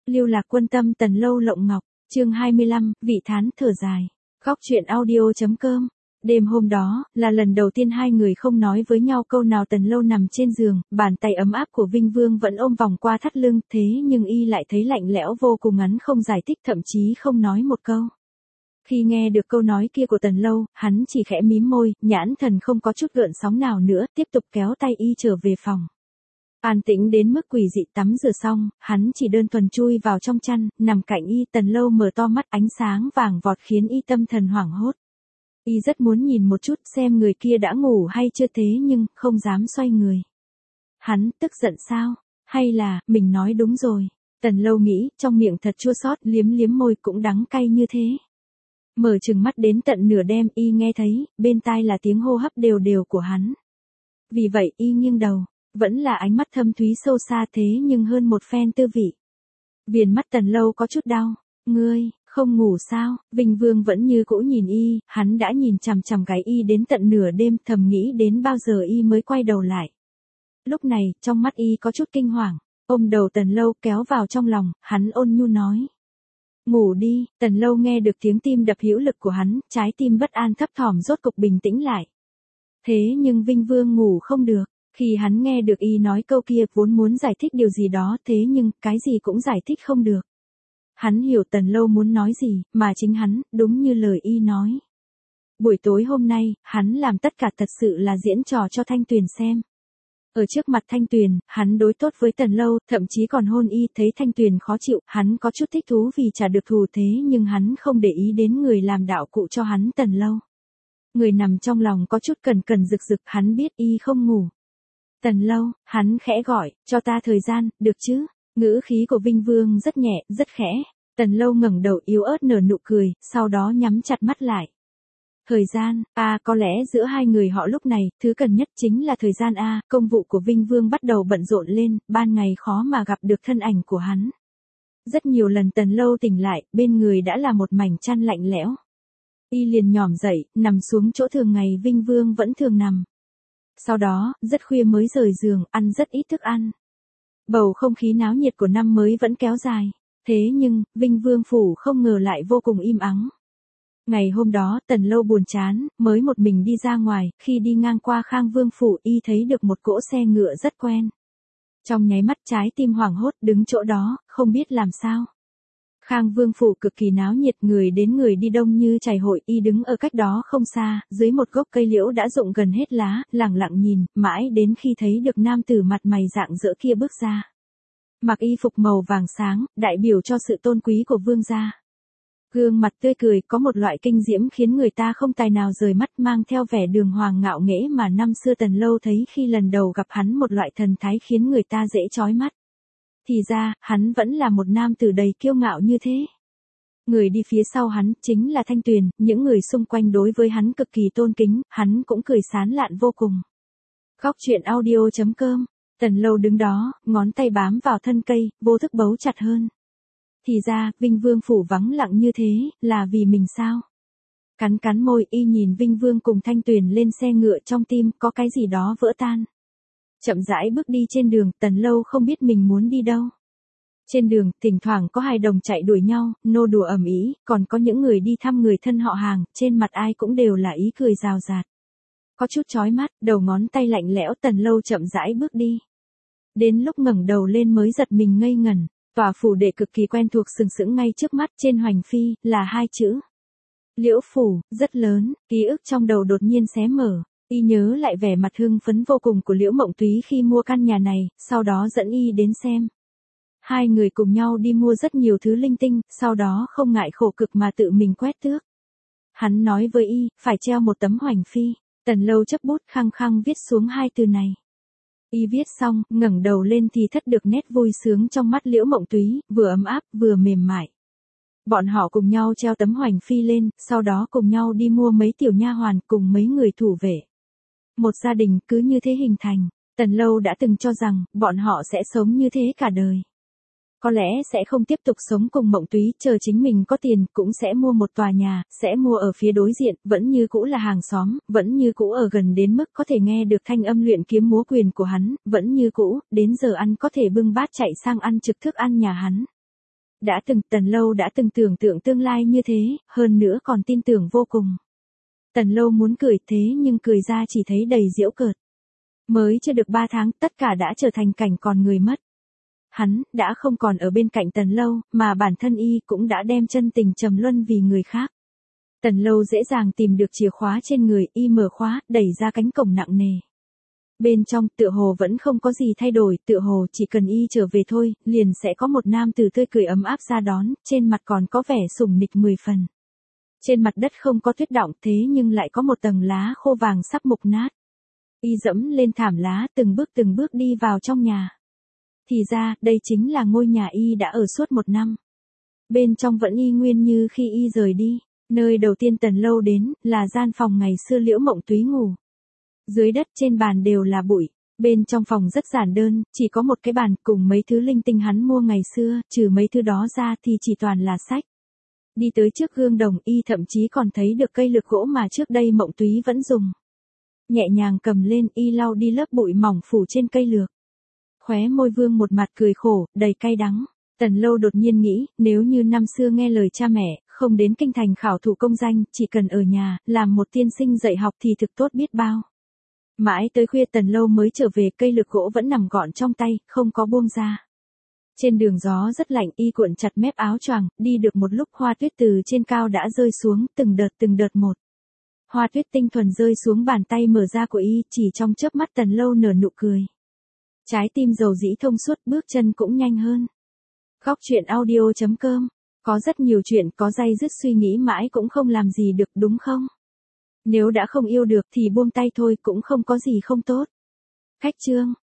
Lưu lạc quân tâm Tần Lâu Lộng Ngọc, chương 25, vị thán thở dài. Góc truyện audio.com. Đêm hôm đó, là lần đầu tiên hai người không nói với nhau câu nào. Tần Lâu nằm trên giường, bàn tay ấm áp của Vinh Vương vẫn ôm vòng qua thắt lưng, thế nhưng y lại thấy lạnh lẽo vô cùng, ngắn không giải thích, thậm chí không nói một câu. Khi nghe được câu nói kia của Tần Lâu, hắn chỉ khẽ mím môi, nhãn thần không có chút gợn sóng nào nữa, tiếp tục kéo tay y trở về phòng. An tĩnh đến mức quỷ dị. Tắm rửa xong, hắn chỉ đơn thuần chui vào trong chăn, nằm cạnh y. Tần Lâu mở to mắt, ánh sáng vàng vọt khiến y tâm thần hoảng hốt. Y rất muốn nhìn một chút xem người kia đã ngủ hay chưa, thế nhưng không dám xoay người. Hắn tức giận sao? Hay là mình nói đúng rồi? Tần Lâu nghĩ, trong miệng thật chua xót, liếm liếm môi, cũng đắng cay như thế. Mở trừng mắt đến tận nửa đêm, y nghe thấy bên tai là tiếng hô hấp đều đều của hắn. Vì vậy y nghiêng đầu, vẫn là ánh mắt thâm thúy sâu xa, thế nhưng hơn một phen tư vị. Viền mắt Tần Lâu có chút đau. Ngươi không ngủ sao? Vinh Vương vẫn như cũ nhìn y, hắn đã nhìn chằm chằm cái y đến tận nửa đêm, thầm nghĩ đến bao giờ y mới quay đầu lại. Lúc này, trong mắt y có chút kinh hoàng, ôm đầu Tần Lâu kéo vào trong lòng, hắn ôn nhu nói. Ngủ đi. Tần Lâu nghe được tiếng tim đập hữu lực của hắn, trái tim bất an thấp thỏm rốt cục bình tĩnh lại. Thế nhưng Vinh Vương ngủ không được. Khi hắn nghe được y nói câu kia, vốn muốn giải thích điều gì đó, thế nhưng cái gì cũng giải thích không được. Hắn hiểu Tần Lâu muốn nói gì, mà chính hắn, đúng như lời y nói. Buổi tối hôm nay, hắn làm tất cả thật sự là diễn trò cho Thanh Tuyền xem. Ở trước mặt Thanh Tuyền, hắn đối tốt với Tần Lâu, thậm chí còn hôn y. Thấy Thanh Tuyền khó chịu, hắn có chút thích thú vì trả được thù, thế nhưng hắn không để ý đến người làm đạo cụ cho hắn, Tần Lâu. Người nằm trong lòng có chút cần cần rực rực, hắn biết y không ngủ. Tần Lâu, hắn khẽ gọi, cho ta thời gian, được chứ? Ngữ khí của Vinh Vương rất nhẹ, rất khẽ. Tần Lâu ngẩng đầu yếu ớt nở nụ cười, sau đó nhắm chặt mắt lại. Thời gian, có lẽ giữa hai người họ lúc này, thứ cần nhất chính là thời gian a. Công vụ của Vinh Vương bắt đầu bận rộn lên, ban ngày khó mà gặp được thân ảnh của hắn. Rất nhiều lần Tần Lâu tỉnh lại, bên người đã là một mảnh chăn lạnh lẽo. Y liền nhỏm dậy, nằm xuống chỗ thường ngày Vinh Vương vẫn thường nằm. Sau đó, rất khuya mới rời giường, ăn rất ít thức ăn. Bầu không khí náo nhiệt của năm mới vẫn kéo dài. Thế nhưng, Vinh Vương phủ không ngờ lại vô cùng im ắng. Ngày hôm đó, Tần Lâu buồn chán, mới một mình đi ra ngoài, khi đi ngang qua Khang Vương phủ, y thấy được một cỗ xe ngựa rất quen. Trong nháy mắt trái tim hoảng hốt, đứng chỗ đó, không biết làm sao. Khang Vương phủ cực kỳ náo nhiệt, người đến người đi đông như chảy hội, y đứng ở cách đó không xa, dưới một gốc cây liễu đã rụng gần hết lá, lẳng lặng nhìn, mãi đến khi thấy được nam tử mặt mày rạng rỡ kia bước ra. Mặc y phục màu vàng sáng, đại biểu cho sự tôn quý của vương gia. Gương mặt tươi cười có một loại kinh diễm khiến người ta không tài nào rời mắt, mang theo vẻ đường hoàng ngạo nghễ mà năm xưa Tần Lâu thấy khi lần đầu gặp hắn, một loại thần thái khiến người ta dễ chói mắt. Thì ra, hắn vẫn là một nam tử đầy kiêu ngạo như thế. Người đi phía sau hắn, chính là Thanh Tuyền, những người xung quanh đối với hắn cực kỳ tôn kính, hắn cũng cười sán lạn vô cùng. Góc truyện audio.com. Tần Lâu đứng đó, ngón tay bám vào thân cây, vô thức bấu chặt hơn. Thì ra, Vinh Vương phủ vắng lặng như thế, là vì mình sao? Cắn cắn môi, y nhìn Vinh Vương cùng Thanh Tuyền lên xe ngựa, trong tim có cái gì đó vỡ tan. Chậm rãi bước đi trên đường, Tần Lâu không biết mình muốn đi đâu. Trên đường, thỉnh thoảng có hài đồng chạy đuổi nhau, nô đùa ầm ĩ, còn có những người đi thăm người thân họ hàng, trên mặt ai cũng đều là ý cười rào rạt. Có chút chói mắt, đầu ngón tay lạnh lẽo, Tần Lâu chậm rãi bước đi. Đến lúc ngẩng đầu lên mới giật mình ngây ngẩn, tòa phủ đệ cực kỳ quen thuộc sừng sững ngay trước mắt, trên hoành phi, là hai chữ. Liễu phủ, rất lớn, ký ức trong đầu đột nhiên xé mở. Y nhớ lại vẻ mặt hưng phấn vô cùng của Liễu Mộng Túy khi mua căn nhà này, sau đó dẫn y đến xem. Hai người cùng nhau đi mua rất nhiều thứ linh tinh, sau đó không ngại khổ cực mà tự mình quét tước. Hắn nói với y, phải treo một tấm hoành phi. Tần Lâu chấp bút khăng khăng viết xuống hai từ này. Y viết xong, ngẩng đầu lên thì thất được nét vui sướng trong mắt Liễu Mộng Túy, vừa ấm áp, vừa mềm mại. Bọn họ cùng nhau treo tấm hoành phi lên, sau đó cùng nhau đi mua mấy tiểu nha hoàn cùng mấy người thủ vệ. Một gia đình cứ như thế hình thành. Tần Lâu đã từng cho rằng, bọn họ sẽ sống như thế cả đời. Có lẽ sẽ không tiếp tục sống cùng Mộng Túy, chờ chính mình có tiền, cũng sẽ mua một tòa nhà, sẽ mua ở phía đối diện, vẫn như cũ là hàng xóm, vẫn như cũ ở gần đến mức có thể nghe được thanh âm luyện kiếm múa quyền của hắn, vẫn như cũ, đến giờ ăn có thể bưng bát chạy sang ăn trực thức ăn nhà hắn. Tần Lâu đã từng tưởng tượng tương lai như thế, hơn nữa còn tin tưởng vô cùng. Tần Lâu muốn cười thế nhưng cười ra chỉ thấy đầy giễu cợt. Mới chưa được 3 tháng tất cả đã trở thành cảnh còn người mất. Hắn đã không còn ở bên cạnh Tần Lâu, mà bản thân y cũng đã đem chân tình trầm luân vì người khác. Tần Lâu dễ dàng tìm được chìa khóa trên người, y mở khóa, đẩy ra cánh cổng nặng nề. Bên trong tựa hồ vẫn không có gì thay đổi, tựa hồ chỉ cần y trở về thôi, liền sẽ có một nam tử tươi cười ấm áp ra đón, trên mặt còn có vẻ sủng nịch 10 phần. Trên mặt đất không có tuyết đọng thế nhưng lại có một tầng lá khô vàng sắp mục nát. Y dẫm lên thảm lá từng bước đi vào trong nhà. Thì ra, đây chính là ngôi nhà y đã ở suốt 1 năm. Bên trong vẫn y nguyên như khi y rời đi. Nơi đầu tiên Tần Lâu đến, là gian phòng ngày xưa Liễu Mộng Túy ngủ. Dưới đất trên bàn đều là bụi. Bên trong phòng rất giản đơn, chỉ có một cái bàn cùng mấy thứ linh tinh hắn mua ngày xưa, trừ mấy thứ đó ra thì chỉ toàn là sách. Đi tới trước gương đồng y thậm chí còn thấy được cây lược gỗ mà trước đây Mộng Túy vẫn dùng. Nhẹ nhàng cầm lên y lau đi lớp bụi mỏng phủ trên cây lược. Khóe môi vương một mặt cười khổ, đầy cay đắng. Tần Lâu đột nhiên nghĩ, nếu như năm xưa nghe lời cha mẹ, không đến kinh thành khảo thụ công danh, chỉ cần ở nhà, làm một tiên sinh dạy học thì thực tốt biết bao. Mãi tới khuya Tần Lâu mới trở về, cây lược gỗ vẫn nằm gọn trong tay, không có buông ra. Trên đường gió rất lạnh, y cuộn chặt mép áo choàng, đi được một lúc hoa tuyết từ trên cao đã rơi xuống, từng đợt một. Hoa tuyết tinh thuần rơi xuống bàn tay mở ra của y, chỉ trong chớp mắt Tần Lâu nở nụ cười. Trái tim dầu dĩ thông suốt, bước chân cũng nhanh hơn. Góc truyện audio.com. Có rất nhiều chuyện có day dứt suy nghĩ mãi cũng không làm gì được đúng không? Nếu đã không yêu được thì buông tay thôi, cũng không có gì không tốt. Khách chương.